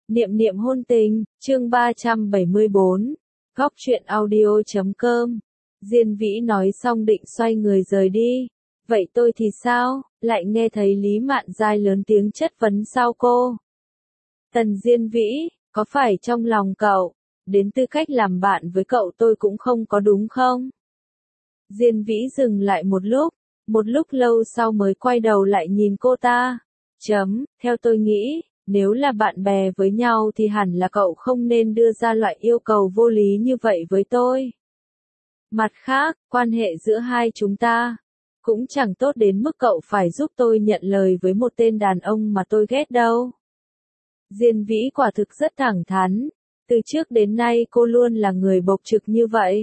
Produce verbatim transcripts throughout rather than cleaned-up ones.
Niệm niệm hôn tình, chương ba trăm bảy mươi bốn, góc truyện audio chấm com. Diên Vĩ nói xong định xoay người rời đi. Vậy tôi thì sao? Lại nghe thấy Lý Mạn Giai lớn tiếng chất vấn sau cô. Tần Diên Vĩ, có phải trong lòng cậu, đến tư cách làm bạn với cậu tôi cũng không có đúng không? Diên Vĩ dừng lại một lúc, một lúc lâu sau mới quay đầu lại nhìn cô ta. Chấm, theo tôi nghĩ, nếu là bạn bè với nhau thì hẳn là cậu không nên đưa ra loại yêu cầu vô lý như vậy với tôi. Mặt khác, quan hệ giữa hai chúng ta cũng chẳng tốt đến mức cậu phải giúp tôi nhận lời với một tên đàn ông mà tôi ghét đâu. Diên Vĩ quả thực rất thẳng thắn, từ trước đến nay cô luôn là người bộc trực như vậy.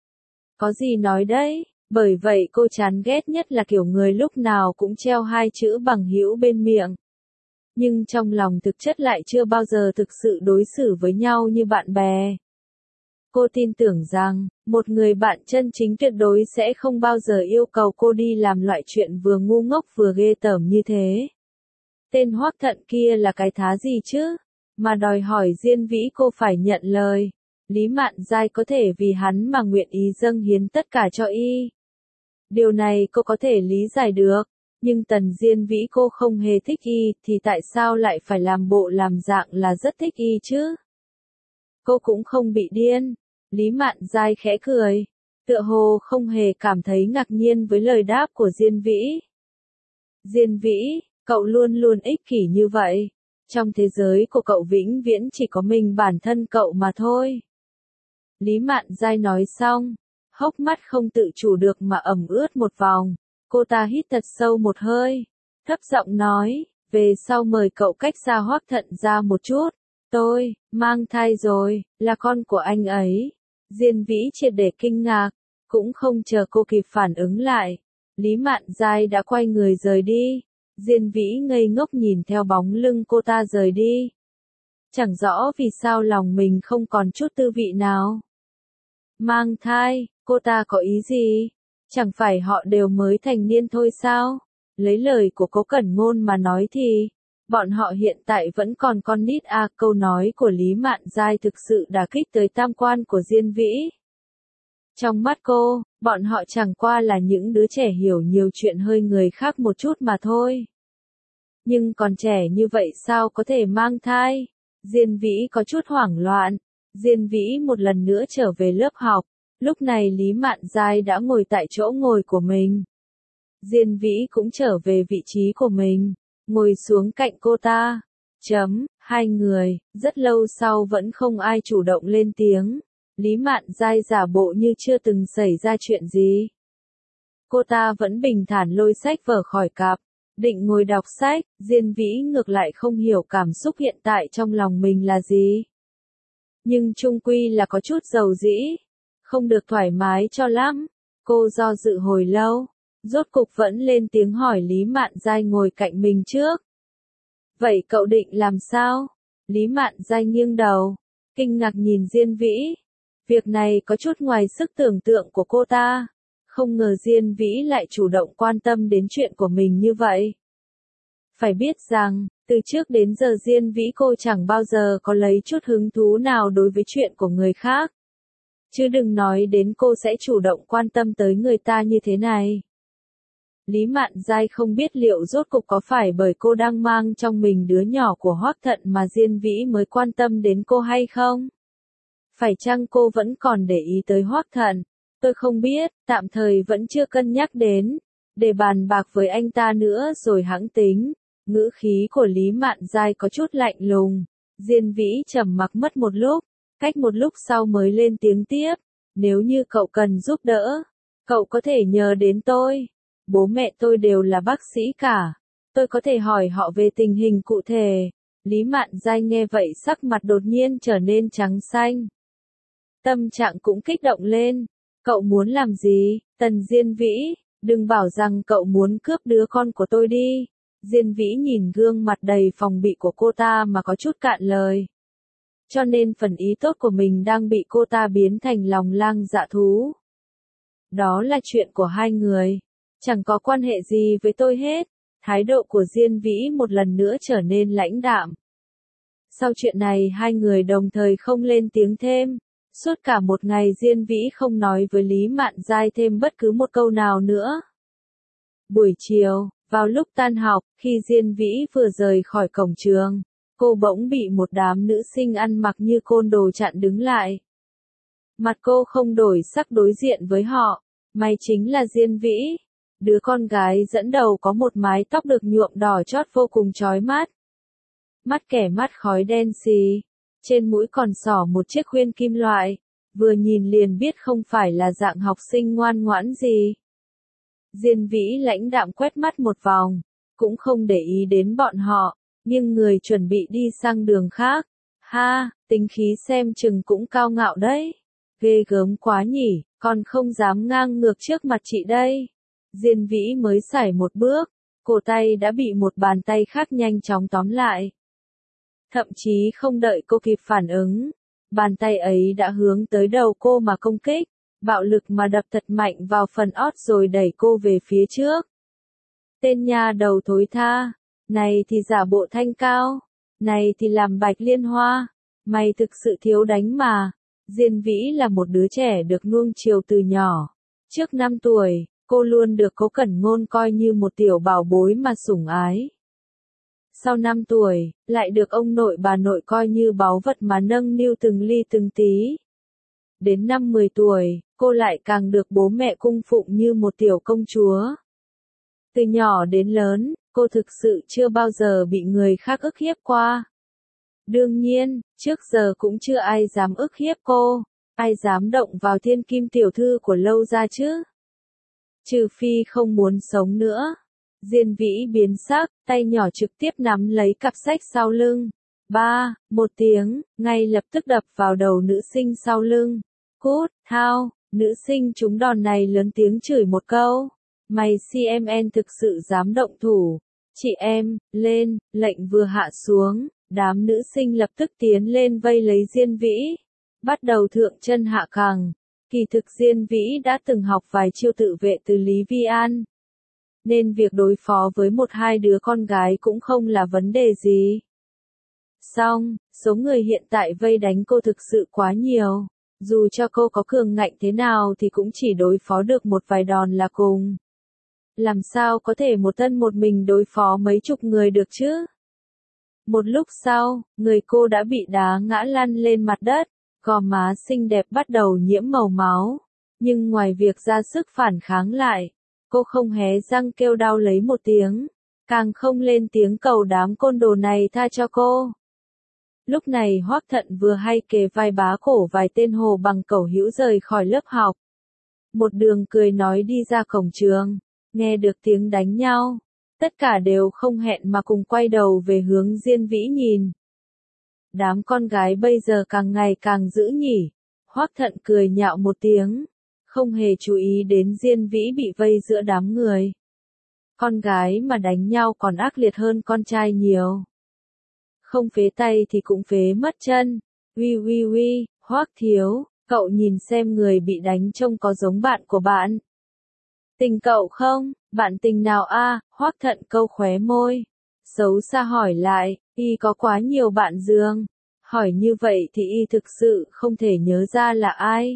Có gì nói đấy, bởi vậy cô chán ghét nhất là kiểu người lúc nào cũng treo hai chữ bằng hữu bên miệng. Nhưng trong lòng thực chất lại chưa bao giờ thực sự đối xử với nhau như bạn bè. Cô tin tưởng rằng, một người bạn chân chính tuyệt đối sẽ không bao giờ yêu cầu cô đi làm loại chuyện vừa ngu ngốc vừa ghê tởm như thế. Tên Hoắc Thận kia là cái thá gì chứ, mà đòi hỏi Diên Vĩ cô phải nhận lời. Lý Mạn Giai có thể vì hắn mà nguyện ý dâng hiến tất cả cho y. Điều này cô có thể lý giải được, nhưng Tần Diên Vĩ cô không hề thích y thì tại sao lại phải làm bộ làm dạng là rất thích y chứ? Cô cũng không bị điên. Lý Mạn Giai khẽ cười, tựa hồ không hề cảm thấy ngạc nhiên với lời đáp của Diên Vĩ. Diên Vĩ, cậu luôn luôn ích kỷ như vậy. Trong thế giới của cậu vĩnh viễn chỉ có mình bản thân cậu mà thôi. Lý Mạn Giai nói xong, hốc mắt không tự chủ được mà ẩm ướt một vòng. Cô ta hít thật sâu một hơi, thấp giọng nói, về sau mời cậu cách xa Hoắc Thận ra một chút. Tôi, mang thai rồi, là con của anh ấy. Diên Vĩ triệt để kinh ngạc, cũng không chờ cô kịp phản ứng lại. Lý Mạn Giai đã quay người rời đi. Diên Vĩ ngây ngốc nhìn theo bóng lưng cô ta rời đi. Chẳng rõ vì sao lòng mình không còn chút tư vị nào. Mang thai, cô ta có ý gì? Chẳng phải họ đều mới thành niên thôi sao? Lấy lời của Cố Cẩn Ngôn mà nói thì, bọn họ hiện tại vẫn còn con nít à. Câu nói của Lý Mạn Giai thực sự đả kích tới tam quan của Diên Vĩ. Trong mắt cô, bọn họ chẳng qua là những đứa trẻ hiểu nhiều chuyện hơi người khác một chút mà thôi. Nhưng còn trẻ như vậy sao có thể mang thai? Diên Vĩ có chút hoảng loạn. Diên Vĩ một lần nữa trở về lớp học. Lúc này Lý Mạn Giai đã ngồi tại chỗ ngồi của mình. Diên Vĩ cũng trở về vị trí của mình, ngồi xuống cạnh cô ta. Chấm, hai người, rất lâu sau vẫn không ai chủ động lên tiếng. Lý Mạn Giai giả bộ như chưa từng xảy ra chuyện gì. Cô ta vẫn bình thản lôi sách vở khỏi cặp, định ngồi đọc sách. Diên Vĩ ngược lại không hiểu cảm xúc hiện tại trong lòng mình là gì. Nhưng chung quy là có chút dầu dĩ, không được thoải mái cho lắm. Cô do dự hồi lâu, rốt cục vẫn lên tiếng hỏi Lý Mạn Giai ngồi cạnh mình trước. Vậy cậu định làm sao? Lý Mạn Giai nghiêng đầu, kinh ngạc nhìn Diên Vĩ. Việc này có chút ngoài sức tưởng tượng của cô ta. Không ngờ Diên Vĩ lại chủ động quan tâm đến chuyện của mình như vậy. Phải biết rằng, từ trước đến giờ Diên Vĩ cô chẳng bao giờ có lấy chút hứng thú nào đối với chuyện của người khác. Chứ đừng nói đến cô sẽ chủ động quan tâm tới người ta như thế này. Lý Mạn Giai không biết liệu rốt cục có phải bởi cô đang mang trong mình đứa nhỏ của Hoắc Thận mà Diên Vĩ mới quan tâm đến cô hay không? Phải chăng cô vẫn còn để ý tới Hoắc Thận? Tôi không biết, tạm thời vẫn chưa cân nhắc đến. Để bàn bạc với anh ta nữa rồi hẵng tính. Ngữ khí của Lý Mạn Giai có chút lạnh lùng. Diên Vĩ trầm mặc mất một lúc, cách một lúc sau mới lên tiếng tiếp. Nếu như cậu cần giúp đỡ, cậu có thể nhờ đến tôi. Bố mẹ tôi đều là bác sĩ cả. Tôi có thể hỏi họ về tình hình cụ thể. Lý Mạn Giai nghe vậy sắc mặt đột nhiên trở nên trắng xanh. Tâm trạng cũng kích động lên. Cậu muốn làm gì? Tần Diên Vĩ, đừng bảo rằng cậu muốn cướp đứa con của tôi đi. Diên Vĩ nhìn gương mặt đầy phòng bị của cô ta mà có chút cạn lời. Cho nên phần ý tốt của mình đang bị cô ta biến thành lòng lang dạ thú. Đó là chuyện của hai người. Chẳng có quan hệ gì với tôi hết. Thái độ của Diên Vĩ một lần nữa trở nên lãnh đạm. Sau chuyện này hai người đồng thời không lên tiếng thêm. Suốt cả một ngày Diên Vĩ không nói với Lý Mạn Giai thêm bất cứ một câu nào nữa. Buổi chiều, vào lúc tan học, khi Diên Vĩ vừa rời khỏi cổng trường, cô bỗng bị một đám nữ sinh ăn mặc như côn đồ chặn đứng lại. Mặt cô không đổi sắc đối diện với họ, mày chính là Diên Vĩ. Đứa con gái dẫn đầu có một mái tóc được nhuộm đỏ chót vô cùng chói mắt. Mắt kẻ mắt khói đen xì, trên mũi còn xỏ một chiếc khuyên kim loại, vừa nhìn liền biết không phải là dạng học sinh ngoan ngoãn gì. Diên Vĩ lãnh đạm quét mắt một vòng, cũng không để ý đến bọn họ, nhưng người chuẩn bị đi sang đường khác. Ha, tính khí xem chừng cũng cao ngạo đấy. Ghê gớm quá nhỉ, còn không dám ngang ngược trước mặt chị đây. Diên Vĩ mới sải một bước, cổ tay đã bị một bàn tay khác nhanh chóng tóm lại. Thậm chí không đợi cô kịp phản ứng, bàn tay ấy đã hướng tới đầu cô mà công kích, bạo lực mà đập thật mạnh vào phần ót rồi đẩy cô về phía trước. Tên nha đầu thối tha, này thì giả bộ thanh cao, này thì làm bạch liên hoa, mày thực sự thiếu đánh mà. Diên Vĩ là một đứa trẻ được nuông chiều từ nhỏ. Trước năm tuổi, cô luôn được Cố Cẩn Ngôn coi như một tiểu bảo bối mà sủng ái. Sau năm tuổi, lại được ông nội bà nội coi như báu vật mà nâng niu từng ly từng tí. Đến năm mười tuổi, cô lại càng được bố mẹ cung phụng như một tiểu công chúa. Từ nhỏ đến lớn, cô thực sự chưa bao giờ bị người khác ức hiếp qua. Đương nhiên, trước giờ cũng chưa ai dám ức hiếp cô, ai dám động vào thiên kim tiểu thư của Lâu gia chứ. Trừ phi không muốn sống nữa. Diên Vĩ biến sắc, tay nhỏ trực tiếp nắm lấy cặp sách sau lưng. Ba, một tiếng, ngay lập tức đập vào đầu nữ sinh sau lưng. Cút, thao, nữ sinh trúng đòn này lớn tiếng chửi một câu. Mày xê em en thực sự dám động thủ. Chị em, lên, lệnh vừa hạ xuống, đám nữ sinh lập tức tiến lên vây lấy Diên Vĩ. Bắt đầu thượng chân hạ cẳng. Kỳ thực Diên Vĩ đã từng học vài chiêu tự vệ từ Lý Vi An. Nên việc đối phó với một hai đứa con gái cũng không là vấn đề gì. Song, số người hiện tại vây đánh cô thực sự quá nhiều. Dù cho cô có cường ngạnh thế nào thì cũng chỉ đối phó được một vài đòn là cùng. Làm sao có thể một thân một mình đối phó mấy chục người được chứ? Một lúc sau, người cô đã bị đá ngã lăn lên mặt đất, gò má xinh đẹp bắt đầu nhiễm màu máu. Nhưng ngoài việc ra sức phản kháng lại, cô không hé răng kêu đau lấy một tiếng, càng không lên tiếng cầu đám côn đồ này tha cho cô. Lúc này Hoắc Thận vừa hay kề vai bá cổ vài tên hồ bằng cẩu hữu rời khỏi lớp học. Một đường cười nói đi ra cổng trường, nghe được tiếng đánh nhau, tất cả đều không hẹn mà cùng quay đầu về hướng Diên Vĩ nhìn. Đám con gái bây giờ càng ngày càng dữ nhỉ. Hoắc Thận cười nhạo một tiếng, không hề chú ý đến Diên Vĩ bị vây giữa đám người. Con gái mà đánh nhau còn ác liệt hơn con trai nhiều. Không phế tay thì cũng phế mất chân. Uy uy uy, Hoắc thiếu, cậu nhìn xem người bị đánh trông có giống bạn của bạn. Tình cậu không? Bạn tình nào a? À? Hoắc Thận câu khóe môi. Xấu xa hỏi lại, y có quá nhiều bạn giường. Hỏi như vậy thì y thực sự không thể nhớ ra là ai.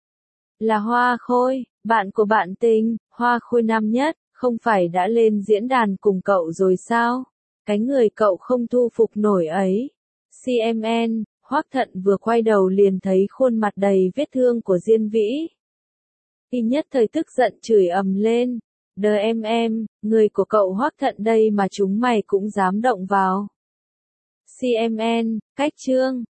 Là Hoa Khôi, bạn của bạn tình, Hoa Khôi năm nhất, không phải đã lên diễn đàn cùng cậu rồi sao? Cái người cậu không thu phục nổi ấy. xê em en, Hoắc Thận vừa quay đầu liền thấy khuôn mặt đầy vết thương của Diên Vĩ. Y nhất thời tức giận chửi ầm lên. Đờ em em, người của cậu Hoắc Thận đây mà chúng mày cũng dám động vào. xê em en, cách chương.